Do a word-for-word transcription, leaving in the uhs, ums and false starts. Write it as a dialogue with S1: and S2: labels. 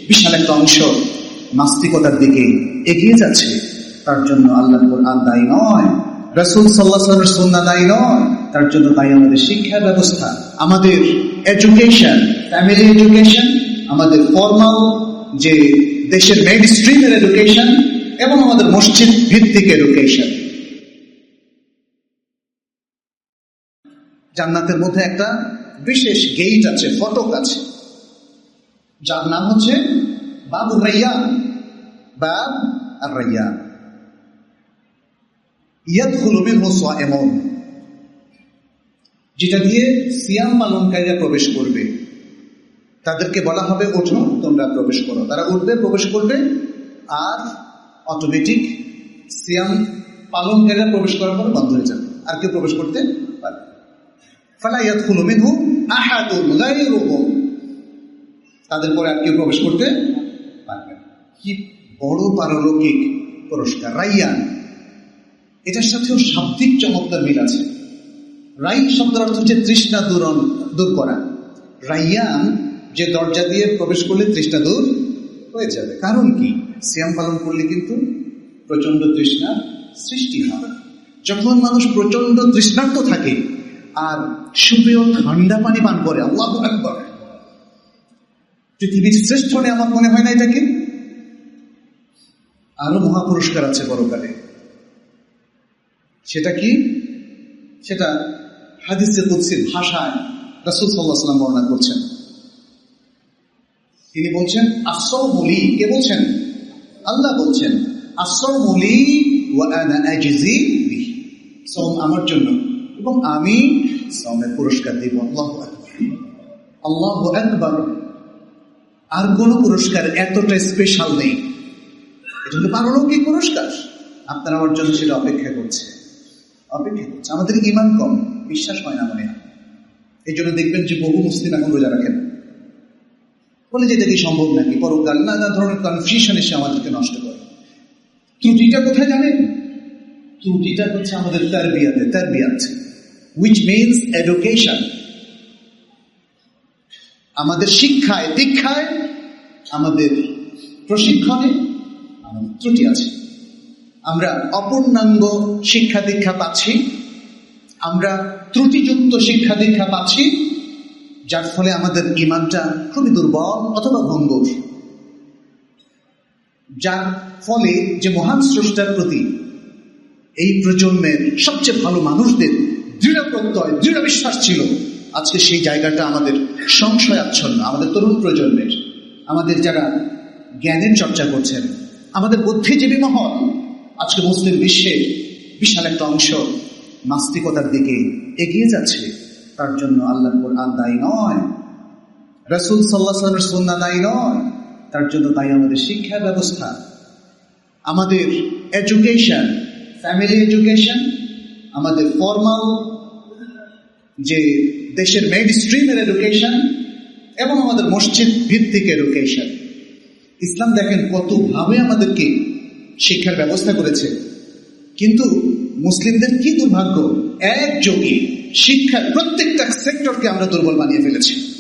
S1: বিশাল একটা অংশ নাস্তিকতার দিকে এগিয়ে যাচ্ছে, তার জন্য আল্লাহর কোরআন দায়ী নয়, রাসূল সাল্লাল্লাহু আলাইহি ওয়াসাল্লামের সুন্নাহ দায়ী নয়, তার জন্য দায়ী আমাদের শিক্ষা ব্যবস্থা, আমাদের এডুকেশন, ফ্যামিলি এডুকেশন, আমাদের ফর্মাল যে দেশের মেইন স্ট্রিমের এডুকেশন এবং আমাদের মসজিদ ভিত্তিক এডুকেশন। জান্নাতের মধ্যে একটা বিশেষ গেট আছে, ফটক আছে, যার নাম হচ্ছে বাবুর রাইয়ান, বাব আর রাইয়ান। ইয়াদখুলু মিনহু সায়িমুন, যেটা দিয়ে সিয়াম পালনকারীরা প্রবেশ করবে, তাদেরকে বলা হবে ওঠো তোমরা প্রবেশ করো। তারা উঠবে, প্রবেশ করবে, আর অটোমেটিক সিয়াম পালনকারীরা প্রবেশ করার পর বন্ধ হয়ে যাবে, আর কেউ প্রবেশ করতে পারবে। ফালা ইয়াদখুলু মিনহু আহাদুন গায়রুহুম, তাদের পরে আর কেউ প্রবেশ করতে পারবে। কি বড় পারলৌকিক পুরস্কার রাইয়ান! এটার সাথেও শাব্দিক চমৎকার মিল আছে। রাই শব্দের অর্থ হচ্ছে তৃষ্ণা দূরণ দূর করা। রাইয়ান যে দরজা দিয়ে প্রবেশ করলে তৃষ্ণা দূর হয়ে যাবে। কারণ কি? সিয়াম পালন করলে কিন্তু প্রচন্ড তৃষ্ণা সৃষ্টি হয়। যখন মানুষ প্রচন্ড তৃষ্ণার্ত থাকে আর সুপেয় ঠান্ডা পানি পান করে, আল্লাহু আকবার, পৃথিবীর শ্রেষ্ঠ নিয়ামত মনে হয় না এটাকে? আরো মহাপুরস্কার আছে পরকালে। সেটা কি? সেটা হাদিসে কুদসির ভাষায় রাসূল সাল্লাল্লাহু আলাইহি ওয়াসাল্লাম বর্ণনা করছেন। তিনি বলছেন আসসাওমু লি, কে বলছেন? আল্লাহ বলছেন আসসাওমু লি ওয়া আনা আজজি বিহি, সাওম আমার জন্য এবং আমি সাওমের পুরস্কার দেব। আল্লাহু আকবার, আল্লাহু আকবার। আর কোন পুরস্কার এতটা স্পেশাল নেই। এটা হলো পারলৌকিক পুরস্কার। আপনার আমার জন্য সেটা অপেক্ষা করছে, অপেক্ষা করছে। আমাদের ঈমান কম, বিশ্বাস হয় না মনে হয়। এই জন্য দেখবেন যে বহু মুসলিম এখন রোজা রাখেন, বলে যে এটা কি সম্ভব নাকি, পরকাল, নানা ধরনের কনফিউশন এসে আমাদেরকে নষ্ট করে। ত্রুটিটা কোথায় জানেন? ত্রুটিটা হচ্ছে আমাদের তারবিয়াতে, তারবিয়াত which means education, আমাদের শিক্ষায়, দীক্ষায়, আমাদের প্রশিক্ষণে আমাদের ত্রুটি আছে। আমরা অপূর্ণাঙ্গ শিক্ষা দীক্ষা পাচ্ছি, আমরা ত্রুটিযুক্ত শিক্ষা দীক্ষা পাচ্ছি, যার ফলে আমাদের ঈমানটা খুবই দুর্বল অথবা ভঙ্গুর, যার ফলে যে মহান স্রষ্টার প্রতি এই প্রজন্মের সবচেয়ে ভালো মানুষদের দৃঢ় প্রত্যয়, দৃঢ় বিশ্বাস ছিল, আজকে সেই জায়গাটা আমাদের সংশয়াচ্ছন্ন। আমাদের তরুণ প্রজন্মের, আমাদের যারা জ্ঞানের চর্চা করছেন, আমাদের বুদ্ধিজীবী মহল, আজকে মুসলিম বিশ্বের বিশাল একটা অংশ নাস্তিকতার দিকে এগিয়ে যাচ্ছে। তার জন্য আল্লাহর কোরআন দায়ী নয়, রাসূল সাল্লাল্লাহু আলাইহি ওয়াসাল্লামের সুন্নাহ দায়ী নয়, তার জন্য দায়ী আমাদের শিক্ষা ব্যবস্থা, আমাদের এডুকেশন, ফ্যামিলি এডুকেশন, আমাদের ফর্মাল যে দেশের মেইন স্ট্রিমের এডুকেশন এবং আমাদের মসজিদ ভিত্তিক এডুকেশন। ইসলাম দেখেন কতভাবে আমাদেরকে শিক্ষার ব্যবস্থা করেছে, কিন্তু মুসলিমদের কি দুর্ভাগ্য, একযোগে শিক্ষার প্রত্যেকটা সেক্টরকে আমরা দুর্বল বানিয়ে ফেলেছি।